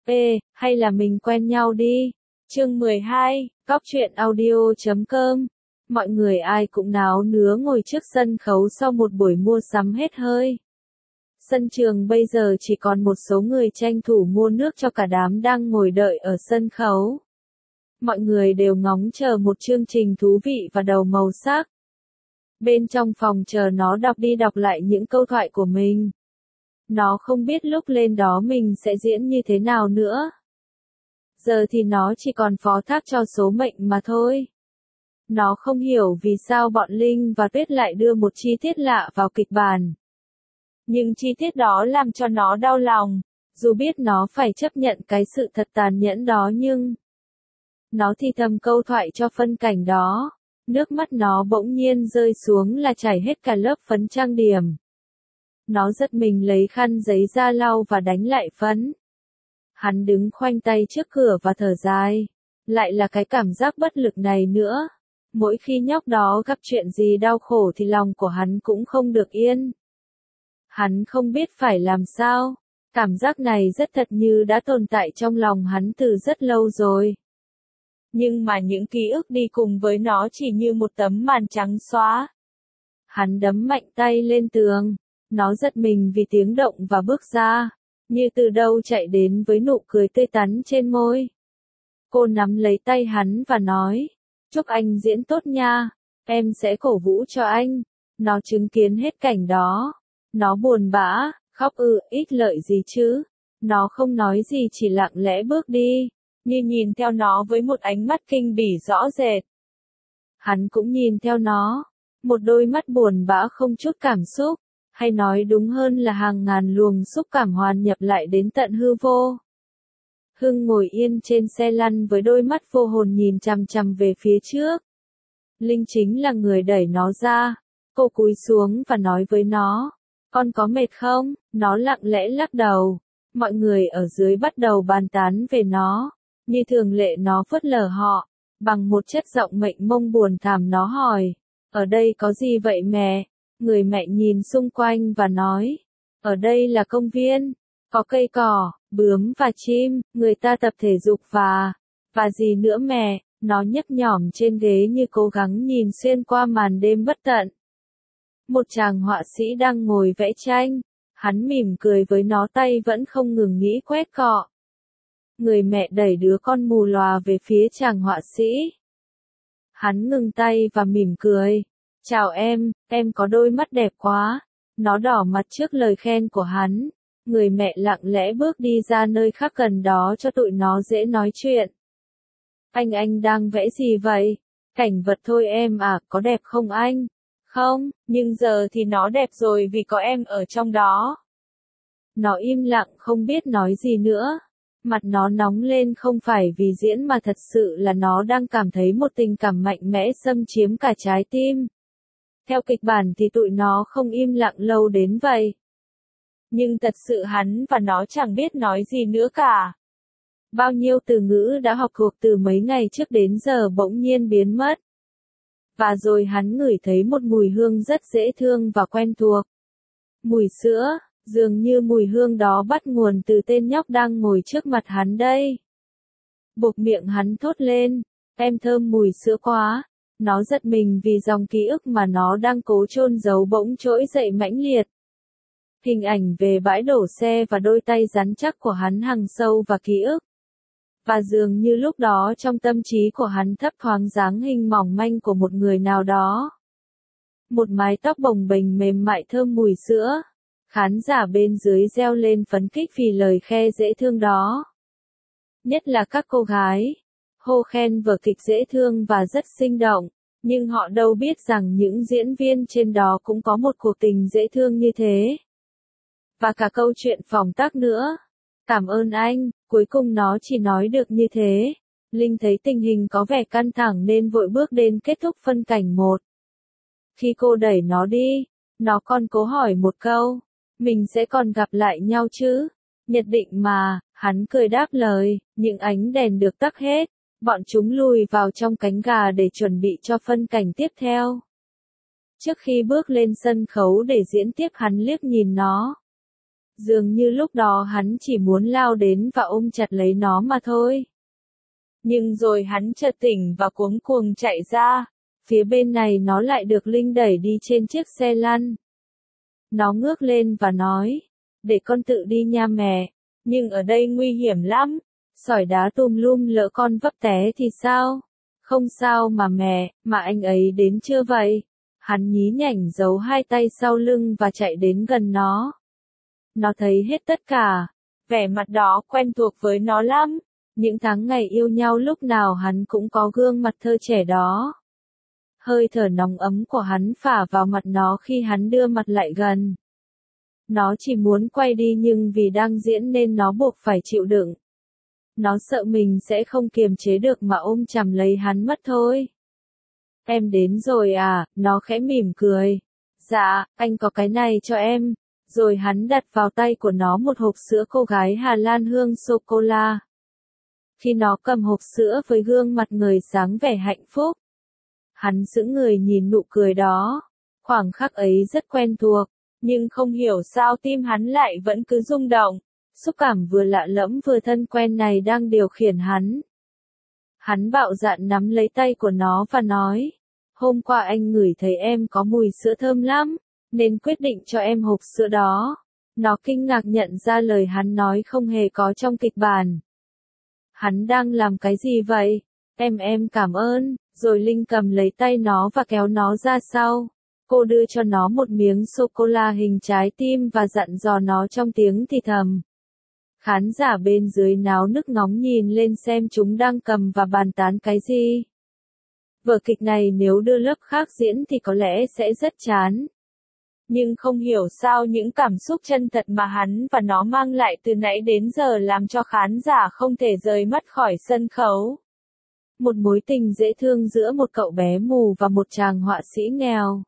hay là mình quen nhau đi. Chương 12, Góc truyện audio.com. Mọi người ai cũng náo nứa ngồi trước sân khấu sau một buổi mua sắm hết hơi. Sân trường bây giờ chỉ còn một số người tranh thủ mua nước cho cả đám đang ngồi đợi ở sân khấu. Mọi người đều ngóng chờ một chương trình thú vị và đầu màu sắc. Bên trong phòng chờ nó đọc đi đọc lại những câu thoại của mình. Nó không biết lúc lên đó mình sẽ diễn như thế nào nữa. Giờ thì nó chỉ còn phó thác cho số mệnh mà thôi. Nó không hiểu vì sao bọn Linh và Tuyết lại đưa một chi tiết lạ vào kịch bản. Nhưng chi tiết đó làm cho nó đau lòng, dù biết nó phải chấp nhận cái sự thật tàn nhẫn đó nhưng... Nó thì thầm câu thoại cho phân cảnh đó, nước mắt nó bỗng nhiên rơi xuống là chảy hết cả lớp phấn trang điểm. Nó giật mình lấy khăn giấy ra lau và đánh lại phấn. Hắn đứng khoanh tay trước cửa và thở dài. Lại là cái cảm giác bất lực này nữa. Mỗi khi nhóc đó gặp chuyện gì đau khổ thì lòng của hắn cũng không được yên. Hắn không biết phải làm sao. Cảm giác này rất thật như đã tồn tại trong lòng hắn từ rất lâu rồi. Nhưng mà những ký ức đi cùng với nó chỉ như một tấm màn trắng xóa. Hắn đấm mạnh tay lên tường. Nó giật mình vì tiếng động và bước ra. Như từ đâu chạy đến với nụ cười tươi tắn trên môi. Cô nắm lấy tay hắn và nói. Chúc anh diễn tốt nha. Em sẽ cổ vũ cho anh. Nó chứng kiến hết cảnh đó. Nó buồn bã, khóc ít lợi gì chứ. Nó không nói gì chỉ lặng lẽ bước đi. Như nhìn theo nó với một ánh mắt kinh bỉ rõ rệt. Hắn cũng nhìn theo nó. Một đôi mắt buồn bã không chút cảm xúc. Hay nói đúng hơn là hàng ngàn luồng xúc cảm hoàn nhập lại đến tận hư vô. Hưng ngồi yên trên xe lăn với đôi mắt vô hồn nhìn chằm chằm về phía trước. Linh chính là người đẩy nó ra. Cô cúi xuống và nói với nó. Con có mệt không? Nó lặng lẽ lắc đầu. Mọi người ở dưới bắt đầu bàn tán về nó. Như thường lệ nó phớt lờ họ. Bằng một chất giọng mênh mông buồn thảm nó hỏi. Ở đây có gì vậy mẹ? Người mẹ nhìn xung quanh và nói. Ở đây là công viên. Có cây cỏ, bướm và chim. Người ta tập thể dục và gì nữa mẹ? Nó nhấp nhỏm trên ghế như cố gắng nhìn xuyên qua màn đêm bất tận. Một chàng họa sĩ đang ngồi vẽ tranh. Hắn mỉm cười với nó tay vẫn không ngừng nghĩ quét cọ. Người mẹ đẩy đứa con mù lòa về phía chàng họa sĩ. Hắn ngừng tay và mỉm cười. Chào em có đôi mắt đẹp quá. Nó đỏ mặt trước lời khen của hắn. Người mẹ lặng lẽ bước đi ra nơi khác gần đó cho tụi nó dễ nói chuyện. Anh đang vẽ gì vậy? Cảnh vật thôi em à, có đẹp không anh? Không, nhưng giờ thì nó đẹp rồi vì có em ở trong đó. Nó im lặng không biết nói gì nữa. Mặt nó nóng lên không phải vì diễn mà thật sự là nó đang cảm thấy một tình cảm mạnh mẽ xâm chiếm cả trái tim. Theo kịch bản thì tụi nó không im lặng lâu đến vậy. Nhưng thật sự hắn và nó chẳng biết nói gì nữa cả. Bao nhiêu từ ngữ đã học thuộc từ mấy ngày trước đến giờ bỗng nhiên biến mất. Và rồi hắn ngửi thấy một mùi hương rất dễ thương và quen thuộc. Mùi sữa, dường như mùi hương đó bắt nguồn từ tên nhóc đang ngồi trước mặt hắn đây. Buộc miệng hắn thốt lên, em thơm mùi sữa quá. Nó giật mình vì dòng ký ức mà nó đang cố chôn giấu bỗng trỗi dậy mãnh liệt. Hình ảnh về bãi đổ xe và đôi tay rắn chắc của hắn hằn sâu vào ký ức. Và dường như lúc đó trong tâm trí của hắn thấp thoáng dáng hình mỏng manh của một người nào đó. Một mái tóc bồng bềnh mềm mại thơm mùi sữa. Khán giả bên dưới reo lên phấn khích vì lời khe dễ thương đó. Nhất là các cô gái. Hô khen vở kịch dễ thương và rất sinh động. Nhưng họ đâu biết rằng những diễn viên trên đó cũng có một cuộc tình dễ thương như thế. Và cả câu chuyện phỏng tác nữa. Cảm ơn anh, cuối cùng nó chỉ nói được như thế. Linh thấy tình hình có vẻ căng thẳng nên vội bước đến kết thúc phân cảnh 1. Khi cô đẩy nó đi, nó còn cố hỏi một câu. Mình sẽ còn gặp lại nhau chứ? Nhất định mà, hắn cười đáp lời, những ánh đèn được tắt hết. Bọn chúng lùi vào trong cánh gà để chuẩn bị cho phân cảnh tiếp theo. Trước khi bước lên sân khấu để diễn tiếp hắn liếc nhìn nó. Dường như lúc đó hắn chỉ muốn lao đến và ôm chặt lấy nó mà thôi. Nhưng rồi hắn chợt tỉnh và cuống cuồng chạy ra. Phía bên này nó lại được Linh đẩy đi trên chiếc xe lăn. Nó ngước lên và nói, để con tự đi nha mẹ, nhưng ở đây nguy hiểm lắm, sỏi đá tùm lum lỡ con vấp té thì sao? Không sao mà mẹ, mà anh ấy đến chưa vậy? Hắn nhí nhảnh giấu hai tay sau lưng và chạy đến gần nó. Nó thấy hết tất cả, vẻ mặt đó quen thuộc với nó lắm. Những tháng ngày yêu nhau lúc nào hắn cũng có gương mặt thơ trẻ đó. Hơi thở nóng ấm của hắn phả vào mặt nó khi hắn đưa mặt lại gần. Nó chỉ muốn quay đi nhưng vì đang diễn nên nó buộc phải chịu đựng. Nó sợ mình sẽ không kiềm chế được mà ôm chầm lấy hắn mất thôi. Em đến rồi à, nó khẽ mỉm cười. Dạ, anh có cái này cho em. Rồi hắn đặt vào tay của nó một hộp sữa cô gái Hà Lan hương sô-cô-la. Khi nó cầm hộp sữa với gương mặt người sáng vẻ hạnh phúc, hắn sững người nhìn nụ cười đó. Khoảng khắc ấy rất quen thuộc, nhưng không hiểu sao tim hắn lại vẫn cứ rung động. Xúc cảm vừa lạ lẫm vừa thân quen này đang điều khiển hắn. Hắn bạo dạn nắm lấy tay của nó và nói, hôm qua anh ngửi thấy em có mùi sữa thơm lắm, nên quyết định cho em hộp sữa đó. Nó kinh ngạc nhận ra lời hắn nói không hề có trong kịch bản. Hắn đang làm cái gì vậy? Em cảm ơn. Rồi Linh cầm lấy tay nó và kéo nó ra sau. Cô đưa cho nó một miếng sô-cô-la hình trái tim và dặn dò nó trong tiếng thì thầm. Khán giả bên dưới náo nức ngóng nhìn lên xem chúng đang cầm và bàn tán cái gì. Vở kịch này nếu đưa lớp khác diễn thì có lẽ sẽ rất chán. Nhưng không hiểu sao những cảm xúc chân thật mà hắn và nó mang lại từ nãy đến giờ làm cho khán giả không thể rời mắt khỏi sân khấu. Một mối tình dễ thương giữa một cậu bé mù và một chàng họa sĩ nghèo.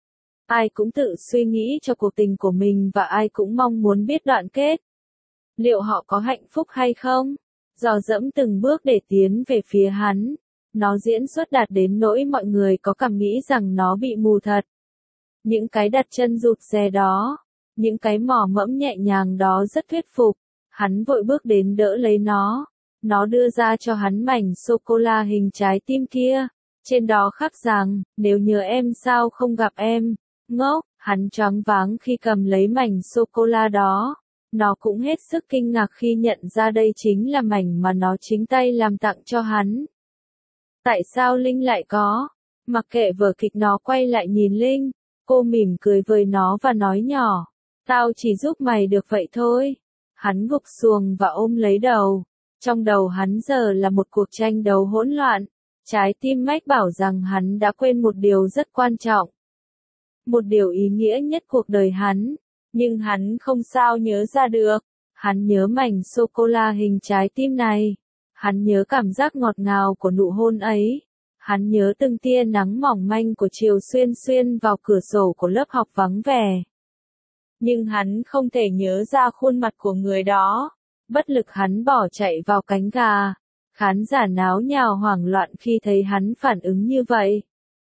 Ai cũng tự suy nghĩ cho cuộc tình của mình và ai cũng mong muốn biết đoạn kết. Liệu họ có hạnh phúc hay không? Dò dẫm từng bước để tiến về phía hắn. Nó diễn xuất đạt đến nỗi mọi người có cảm nghĩ rằng nó bị mù thật. Những cái đặt chân rụt rè đó, những cái mỏ mẫm nhẹ nhàng đó rất thuyết phục. Hắn vội bước đến đỡ lấy nó. Nó đưa ra cho hắn mảnh sô-cô-la hình trái tim kia. Trên đó khắc rằng, nếu nhớ em sao không gặp em. Ngốc, hắn choáng váng khi cầm lấy mảnh sô-cô-la đó. Nó cũng hết sức kinh ngạc khi nhận ra đây chính là mảnh mà nó chính tay làm tặng cho hắn. Tại sao Linh lại có? Mặc kệ vở kịch nó quay lại nhìn Linh. Cô mỉm cười với nó và nói nhỏ. Tao chỉ giúp mày được vậy thôi. Hắn gục xuồng và ôm lấy đầu. Trong đầu hắn giờ là một cuộc tranh đấu hỗn loạn. Trái tim mách bảo rằng hắn đã quên một điều rất quan trọng. Một điều ý nghĩa nhất cuộc đời hắn. Nhưng hắn không sao nhớ ra được. Hắn nhớ mảnh sô-cô-la hình trái tim này. Hắn nhớ cảm giác ngọt ngào của nụ hôn ấy. Hắn nhớ từng tia nắng mỏng manh của chiều xuyên xuyên vào cửa sổ của lớp học vắng vẻ. Nhưng hắn không thể nhớ ra khuôn mặt của người đó. Bất lực hắn bỏ chạy vào cánh gà. Khán giả náo nhào hoảng loạn khi thấy hắn phản ứng như vậy.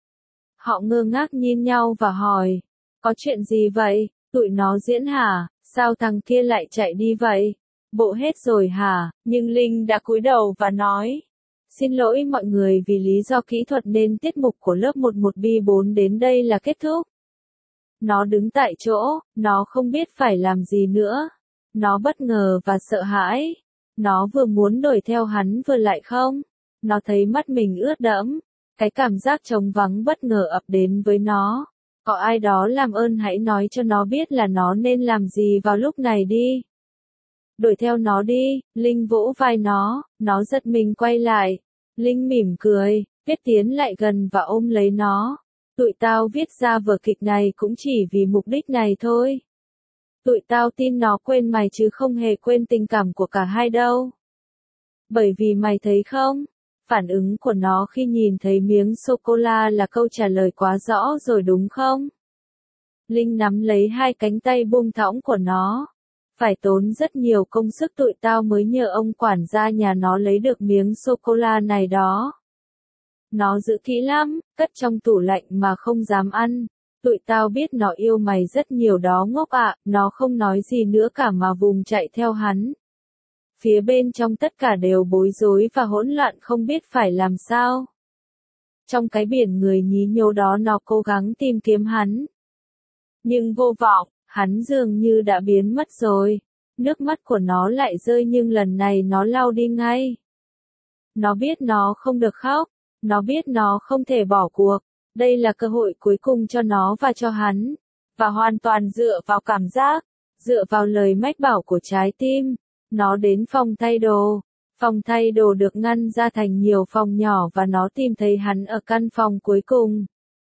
Họ ngơ ngác nhìn nhau và hỏi. Có chuyện gì vậy? Tụi nó diễn hả? Sao thằng kia lại chạy đi vậy? Bộ hết rồi hả? Nhưng Linh đã cúi đầu và nói. Xin lỗi mọi người vì lý do kỹ thuật nên tiết mục của lớp 11B4 đến đây là kết thúc. Nó đứng tại chỗ, nó không biết phải làm gì nữa. Nó bất ngờ và sợ hãi. Nó vừa muốn đuổi theo hắn vừa lại không. Nó thấy mắt mình ướt đẫm. Cái cảm giác trống vắng bất ngờ ập đến với nó. Có ai đó làm ơn hãy nói cho nó biết là nó nên làm gì vào lúc này đi. Đuổi theo nó đi, Linh vỗ vai nó giật mình quay lại. Linh mỉm cười, biết tiến lại gần và ôm lấy nó. Tụi tao viết ra vở kịch này cũng chỉ vì mục đích này thôi. Tụi tao tin nó quên mày chứ không hề quên tình cảm của cả hai đâu. Bởi vì mày thấy không? Phản ứng của nó khi nhìn thấy miếng sô-cô-la là câu trả lời quá rõ rồi đúng không? Linh nắm lấy hai cánh tay buông thõng của nó. Phải tốn rất nhiều công sức tụi tao mới nhờ ông quản gia nhà nó lấy được miếng sô-cô-la này đó. Nó giữ kỹ lắm, cất trong tủ lạnh mà không dám ăn. Tụi tao biết nó yêu mày rất nhiều đó ngốc ạ, nó không nói gì nữa cả mà vùng chạy theo hắn. Phía bên trong tất cả đều bối rối và hỗn loạn không biết phải làm sao. Trong cái biển người nhí nhố đó nó cố gắng tìm kiếm hắn. Nhưng vô vọng, hắn dường như đã biến mất rồi. Nước mắt của nó lại rơi nhưng lần này nó lau đi ngay. Nó biết nó không được khóc, nó biết nó không thể bỏ cuộc. Đây là cơ hội cuối cùng cho nó và cho hắn. Và hoàn toàn dựa vào cảm giác, dựa vào lời mách bảo của trái tim. Nó đến phòng thay đồ. Phòng thay đồ được ngăn ra thành nhiều phòng nhỏ và nó tìm thấy hắn ở căn phòng cuối cùng.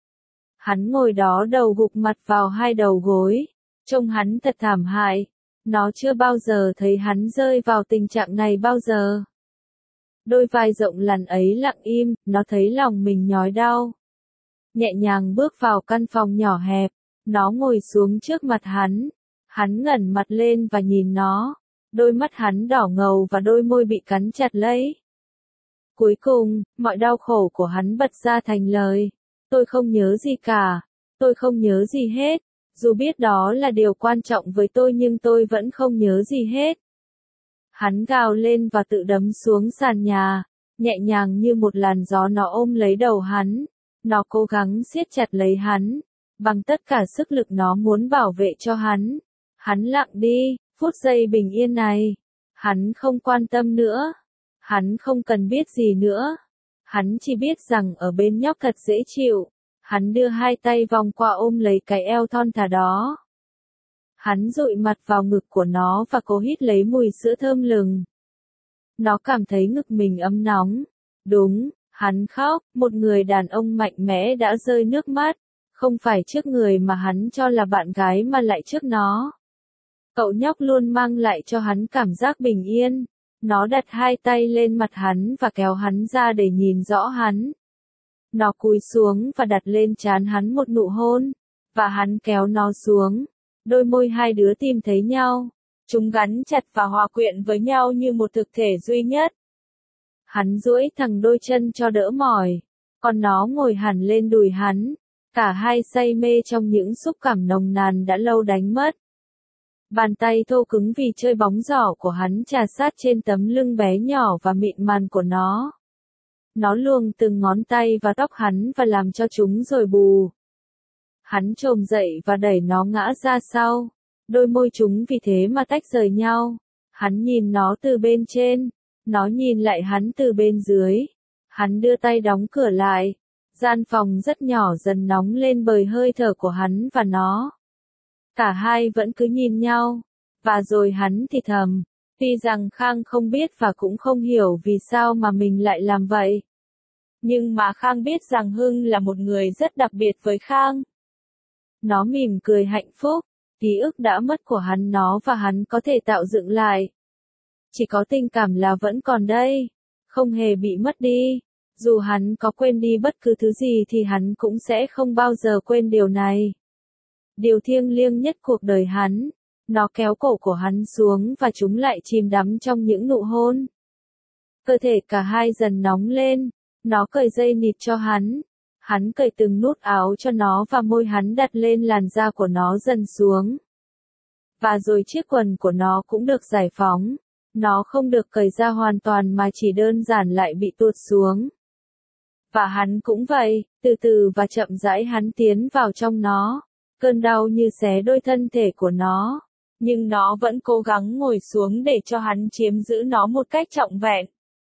Hắn ngồi đó đầu gục mặt vào hai đầu gối. Trông hắn thật thảm hại. Nó chưa bao giờ thấy hắn rơi vào tình trạng này bao giờ. Đôi vai rộng lằn ấy lặng im, nó thấy lòng mình nhói đau. Nhẹ nhàng bước vào căn phòng nhỏ hẹp, nó ngồi xuống trước mặt hắn. Hắn ngẩng mặt lên và nhìn nó. Đôi mắt hắn đỏ ngầu và đôi môi bị cắn chặt lấy. Cuối cùng, mọi đau khổ của hắn bật ra thành lời. Tôi không nhớ gì cả. Tôi không nhớ gì hết. Dù biết đó là điều quan trọng với tôi nhưng tôi vẫn không nhớ gì hết. Hắn gào lên và tự đấm xuống sàn nhà. Nhẹ nhàng như một làn gió nó ôm lấy đầu hắn. Nó cố gắng siết chặt lấy hắn. Bằng tất cả sức lực nó muốn bảo vệ cho hắn. Hắn lặng đi. Phút giây bình yên này, hắn không quan tâm nữa, hắn không cần biết gì nữa, hắn chỉ biết rằng ở bên nhóc thật dễ chịu, hắn đưa hai tay vòng qua ôm lấy cái eo thon thả đó. Hắn dụi mặt vào ngực của nó và cố hít lấy mùi sữa thơm lừng. Nó cảm thấy ngực mình ấm nóng. Đúng, hắn khóc, một người đàn ông mạnh mẽ đã rơi nước mắt, không phải trước người mà hắn cho là bạn gái mà lại trước nó. Cậu nhóc luôn mang lại cho hắn cảm giác bình yên. Nó đặt hai tay lên mặt hắn và kéo hắn ra để nhìn rõ hắn. Nó cúi xuống và đặt lên trán hắn một nụ hôn. Và hắn kéo nó xuống. Đôi môi hai đứa tìm thấy nhau. Chúng gắn chặt và hòa quyện với nhau như một thực thể duy nhất. Hắn duỗi thẳng đôi chân cho đỡ mỏi. Còn nó ngồi hẳn lên đùi hắn. Cả hai say mê trong những xúc cảm nồng nàn đã lâu đánh mất. Bàn tay thô cứng vì chơi bóng giỏ của hắn chà sát trên tấm lưng bé nhỏ và mịn màng của nó. Nó luồn từng ngón tay vào tóc hắn và làm cho chúng rồi bù. Hắn chồm dậy và đẩy nó ngã ra sau. Đôi môi chúng vì thế mà tách rời nhau. Hắn nhìn nó từ bên trên. Nó nhìn lại hắn từ bên dưới. Hắn đưa tay đóng cửa lại. Gian phòng rất nhỏ dần nóng lên bởi hơi thở của hắn và nó. Cả hai vẫn cứ nhìn nhau. Và rồi hắn thì thầm. Tuy rằng Khang không biết và cũng không hiểu vì sao mà mình lại làm vậy. Nhưng mà Khang biết rằng Hưng là một người rất đặc biệt với Khang. Nó mỉm cười hạnh phúc. Ký ức đã mất của hắn nó và hắn có thể tạo dựng lại. Chỉ có tình cảm là vẫn còn đây. Không hề bị mất đi. Dù hắn có quên đi bất cứ thứ gì thì hắn cũng sẽ không bao giờ quên điều này. Điều thiêng liêng nhất cuộc đời hắn. Nó kéo cổ của hắn xuống và chúng lại chìm đắm trong những nụ hôn. Cơ thể cả hai dần nóng lên. Nó cởi dây nịt cho hắn. Hắn cởi từng nút áo cho nó và môi hắn đặt lên làn da của nó dần xuống. Và rồi chiếc quần của nó cũng được giải phóng. Nó không được cởi ra hoàn toàn mà chỉ đơn giản lại bị tuột xuống. Và hắn cũng vậy, từ từ và chậm rãi hắn tiến vào trong nó. Cơn đau như xé đôi thân thể của nó. Nhưng nó vẫn cố gắng ngồi xuống để cho hắn chiếm giữ nó một cách trọn vẹn.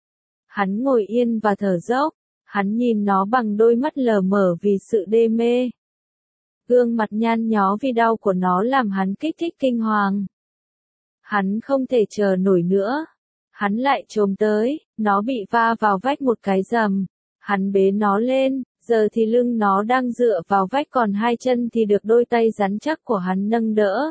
Hắn ngồi yên và thở dốc. Hắn nhìn nó bằng đôi mắt lờ mờ vì sự đê mê. Gương mặt nhăn nhó vì đau của nó làm hắn kích thích kinh hoàng. Hắn không thể chờ nổi nữa. Hắn lại chồm tới, nó bị va vào vách một cái rầm. Hắn bế nó lên, giờ thì lưng nó đang dựa vào vách còn hai chân thì được đôi tay rắn chắc của hắn nâng đỡ.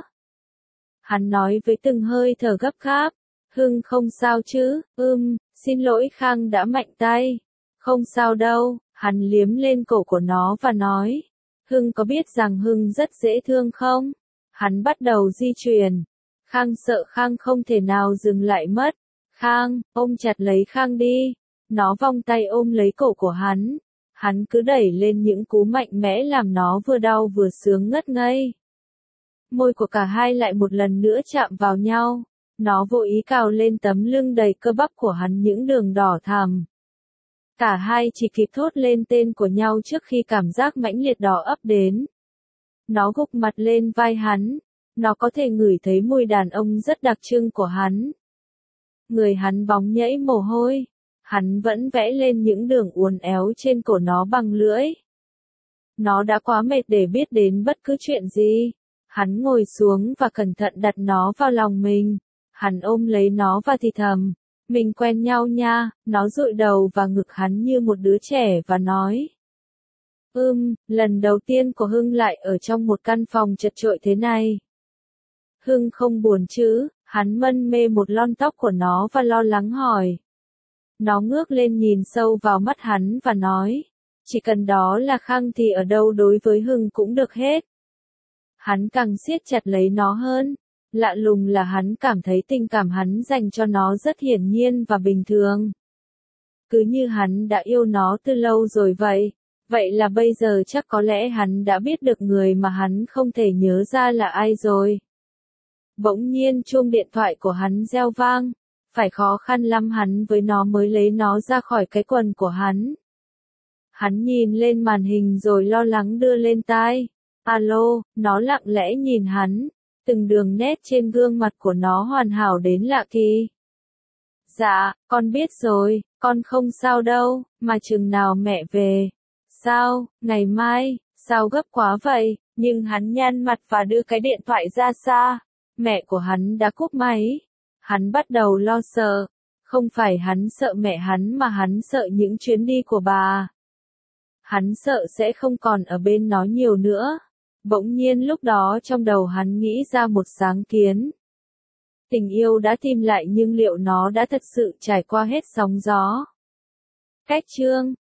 Hắn nói với từng hơi thở gấp gáp. Hưng không sao chứ, xin lỗi Khang đã mạnh tay. Không sao đâu, hắn liếm lên cổ của nó và nói. Hưng có biết rằng Hưng rất dễ thương không? Hắn bắt đầu di chuyển. Khang sợ Khang không thể nào dừng lại mất. Khang, ôm chặt lấy Khang đi. Nó vòng tay ôm lấy cổ của hắn. Hắn cứ đẩy lên những cú mạnh mẽ làm nó vừa đau vừa sướng ngất ngây. Môi của cả hai lại một lần nữa chạm vào nhau. Nó vô ý cào lên tấm lưng đầy cơ bắp của hắn những đường đỏ thắm. Cả hai chỉ kịp thốt lên tên của nhau trước khi cảm giác mãnh liệt đó ập đến. Nó gục mặt lên vai hắn. Nó có thể ngửi thấy mùi đàn ông rất đặc trưng của hắn. Người hắn bóng nhẫy mồ hôi. Hắn vẫn vẽ lên những đường uốn éo trên cổ nó bằng lưỡi. Nó đã quá mệt để biết đến bất cứ chuyện gì. Hắn ngồi xuống và cẩn thận đặt nó vào lòng mình. Hắn ôm lấy nó và thì thầm. Mình quen nhau nha. Nó dụi đầu vào ngực hắn như một đứa trẻ và nói. Lần đầu tiên của Hưng lại ở trong một căn phòng chật chội thế này. Hưng không buồn chứ? Hắn mân mê một lon tóc của nó và lo lắng hỏi. Nó ngước lên nhìn sâu vào mắt hắn và nói. Chỉ cần đó là Khang thì ở đâu đối với Hưng cũng được hết. Hắn càng siết chặt lấy nó hơn. Lạ lùng là hắn cảm thấy tình cảm hắn dành cho nó rất hiển nhiên và bình thường. Cứ như hắn đã yêu nó từ lâu rồi vậy. Vậy là bây giờ chắc có lẽ hắn đã biết được người mà hắn không thể nhớ ra là ai rồi. Bỗng nhiên chuông điện thoại của hắn reo vang. Phải khó khăn lắm hắn với nó mới lấy nó ra khỏi cái quần của hắn. Hắn nhìn lên màn hình rồi lo lắng đưa lên tai. Alo, nó lặng lẽ nhìn hắn. Từng đường nét trên gương mặt của nó hoàn hảo đến lạ kỳ. Dạ, con biết rồi, con không sao đâu, mà chừng nào mẹ về. Sao, ngày mai, sao gấp quá vậy? Nhưng hắn nhăn mặt và đưa cái điện thoại ra xa. Mẹ của hắn đã cúp máy. Hắn bắt đầu lo sợ. Không phải hắn sợ mẹ hắn mà hắn sợ những chuyến đi của bà. Hắn sợ sẽ không còn ở bên nó nhiều nữa. Bỗng nhiên lúc đó trong đầu hắn nghĩ ra một sáng kiến. Tình yêu đã tìm lại nhưng liệu nó đã thật sự trải qua hết sóng gió? Cách chương